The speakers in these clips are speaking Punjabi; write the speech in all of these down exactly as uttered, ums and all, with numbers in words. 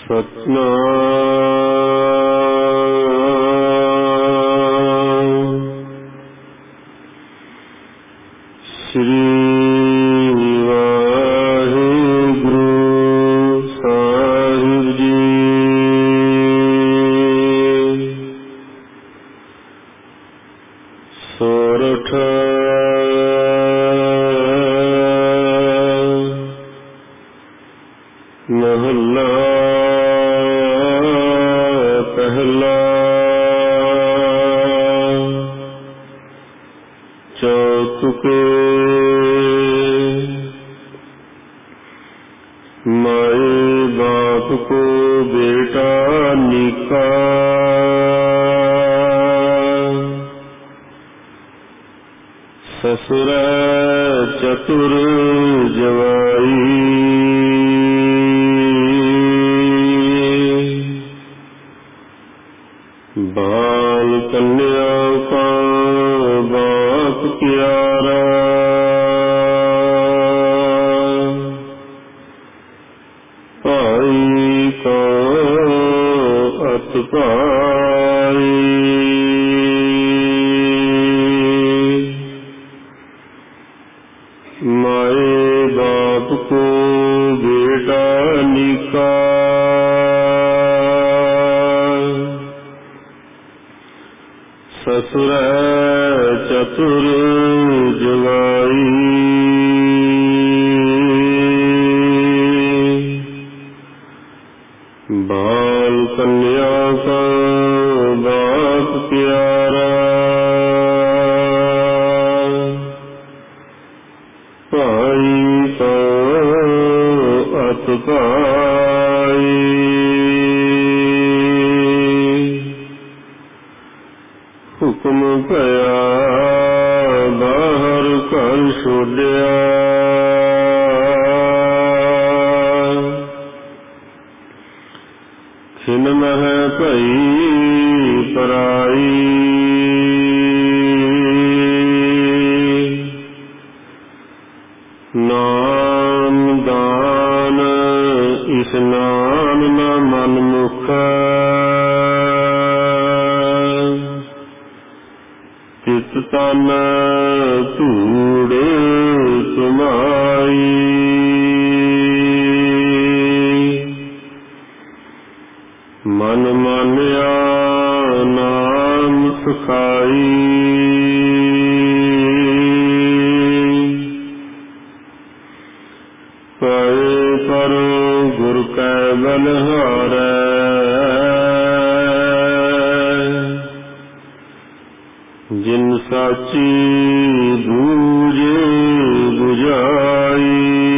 ਸਤਿਨਾਮ ਸ੍ਰੀ ਵਾਹਿਗੁਰੂ ਸਾਹਿਬ ਜੀ। ਸੋਰਠ ਮਹੱਲਾ ਪਹਿਲਾ। ਚੌਥੁਕੇ ਮਾਏ ਬਾਪ ਕੋ ਬੇਟਾ ਨੀਕਾ, ਸਸੁਰੈ ਚਤੁਰ ਜਵਾਈ। ਬਾਲ ਕੰਨਿਆ ਕਾ ਬਾਪ ਪਿਆਰਾ, ਭਾਈ ਕਾ ਅਤ ਭਾਈ। ਮਾਏ ਬਾਪ ਕੋ ਬੇਟਾ ਨੀਕਾ, ਸਸੁਰੈ ਚਤੁਰ ਜਵਾਈ। ਬਾਲ ਕੰਨਿਆ ਕਾ ਬਾਪ ਪਿਆਰਾ, ਭਾਈ ਕਾ ਅਤ ਭਾਈ। ਹੁਕਮ ਭਇਆ ਬਾਹਰ ਘਰ ਛੋਡਿਆ, ਖਿਨ ਮਹਿ ਭਈ ਪਰਾਈ। ਨਾਮ ਦਾਨ ਇਸਨਾਨ ਨ ਮਨ ਮੁਖੈ, ਚਿਤ ਤਨ ਧੂੜ ਸੁਮਾਈ। ਮਨ ਮਾਨਿਆ ਨਾਮ ਸੁਖਾਈ। ਪਏ ਪਰ ਗੁਰ ਕੈ ਬਲਿਹਾਰੈ, ਜਿਨ ਸਾਚੀ ਬੂਝ ਬੁਝਾਈ।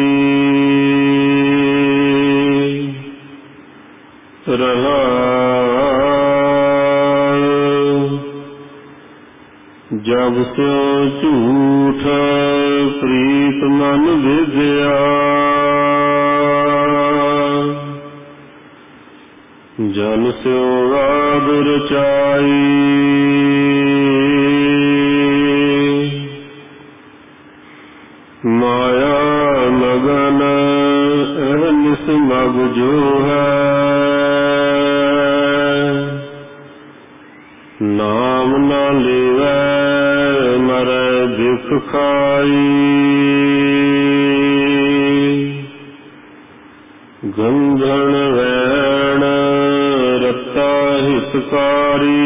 ਰਹਾਉ ਜਬ ਸਿਉ ਝੂਠ ਪ੍ਰੀਤ ਮਨ ਵਿਦਿਆ, ਜਨ ਸਿਉ ਵਾਦ ਰਚਾਈ। ਮਾਇਆ ਮਗਨ ਅਹਨਿਸ ਮਗ ਜੋ ਹੈ, ਨਾਮ ਨਾ ਲੇਵੈ ਮਰੈ ਦੁਖ ਖਾਈ। ਗੰਧਨ ਵੈਣ ਰਤਾ ਹਿਤਕਾਰੀ,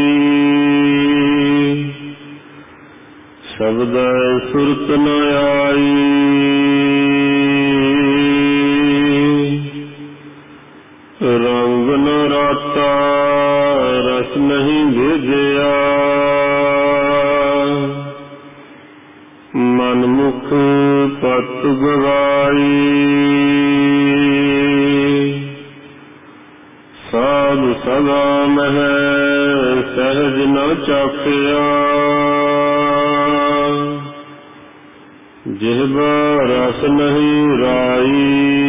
ਸ਼ਬਦੈ ਸੁਰਤ ਨ ਆਈ। ਰੰਗ ਨ ਰਾਤਾ ਰਸ ਨਹੀਂ ਭੇਜਿਆ, ਮਨ ਮੁਖ ਪਤ ਗਵਾਈ। ਸਾਧ ਸਦਾ ਮਹਿ ਸਹਿਜ ਨ ਚਾਖਿਆ, ਜਿਹਵਾ ਰਸ ਨਹੀਂ ਰਾਈ।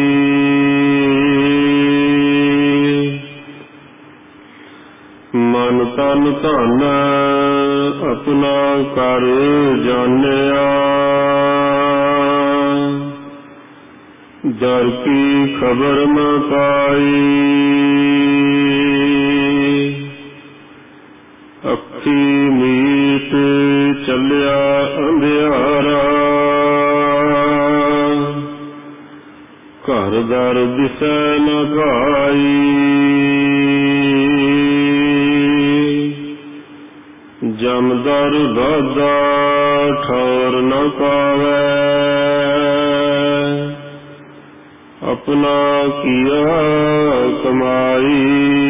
ਮਨ ਤਨ ਧਨ ਆਪਣਾ ਕਰ ਜਾਣਿਆ, ਦਰ ਕੀ ਖਬਰ ਨ ਪਾਈ। ਵਸੈ ਨ ਭਾਈ। ਜਮਦਰ ਦਾਦਾ ਠੌਰ ਨ ਪਾਵੈ, ਆਪਣਾ ਕੀਆ ਕਮਾਈ।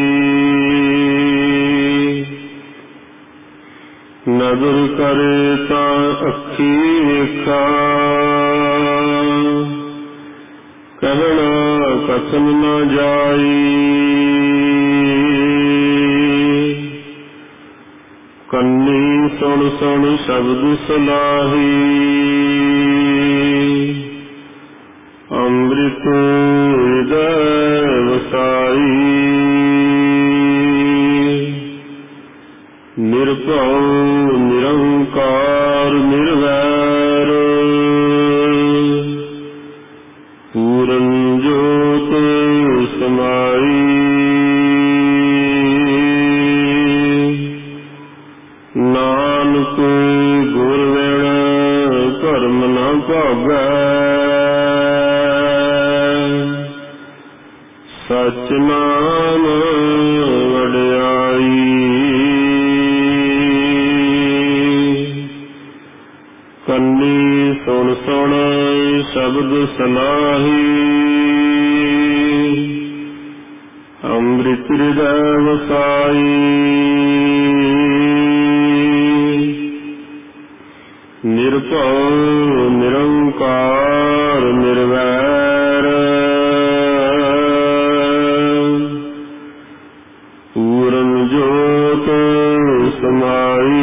ਨਦਰ ਕਰੇ ਤਾਂ ਅੱਖੀ ਵੇਖਾ, ਕਹਿਣਾ ਕਥਨ ਨ ਜਾਈ। ਕੰਨੀ ਸੁਣ ਸੁਣ ਸ਼ਬਦ ਸਲਾਹੀ, ਅੰਮ੍ਰਿਤ ਹਿਰਦੈ ਵਸਾਈ। ਨਿਰਭਉ ਨਿਰੰਕਾਰ ਨਿਰਵੈਰ, ਪੂਰਨ ਜੋਤ ਸਮਾਈ। ਨਾਨਕ ਗੁਰ ਵਿਣ ਭਰਮ ਨ ਭਾਗੈ, ਸਚ ਨਾਮ ਵਡਿਆਈ। ਕੰਨੀ ਸੁਣ ਸੁਣ ਸ਼ਬਦ ਸਲਾਹੀ, ਅੰਮ੍ਰਿਤ ਹਿਰਦੈ ਵਸਾਈ। ਨਿਰਭਉ ਨਿਰੰਕਾਰ ਨਿਰਵੈਰ, ਪੂਰਨ ਜੋਤ ਸਮਾਈ।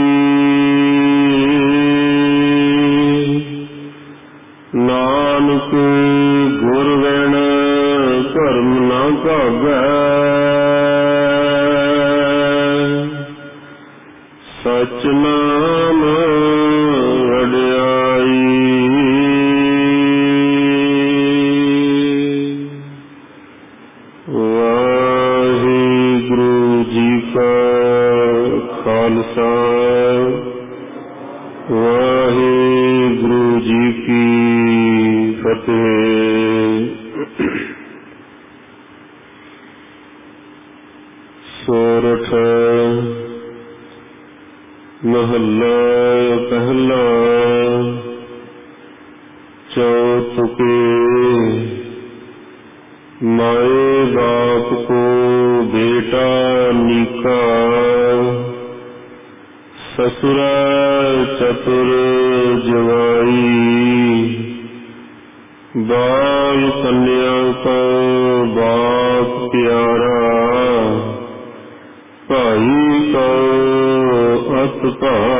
ਨਾਨਕ ਗੁਰ ਵਿਣ ਭਰਮ ਨ ਭਾਗੈ, ਸਚ ਨਾਮ ਵਡਿਆਈ। ਵਾਹਿਗੁਰੂ ਜੀ ਕਾ ਖਾਲਸਾ, ਵਾਹਿਗੁਰੂ ਜੀ ਕੀ ਫਤਿਹ। ਸੋਰਠ ਮਹੱਲਾ ਪਹਿਲਾ। ਚੌਥੁਕੇ ਮਾਏ ਬਾਪ ਕੋ ਬੇਟਾ ਨੀਕਾ, ਸਸੁਰੈ ਚਤੁਰ ਜਵਾਈ। ਬਾਲ ਕੰਨਿਆ ਕੋ ਬਾਪ ਪਿਆਰਾ, ਭਾਈ ਕੋ ਅਤ ਭਾਈ।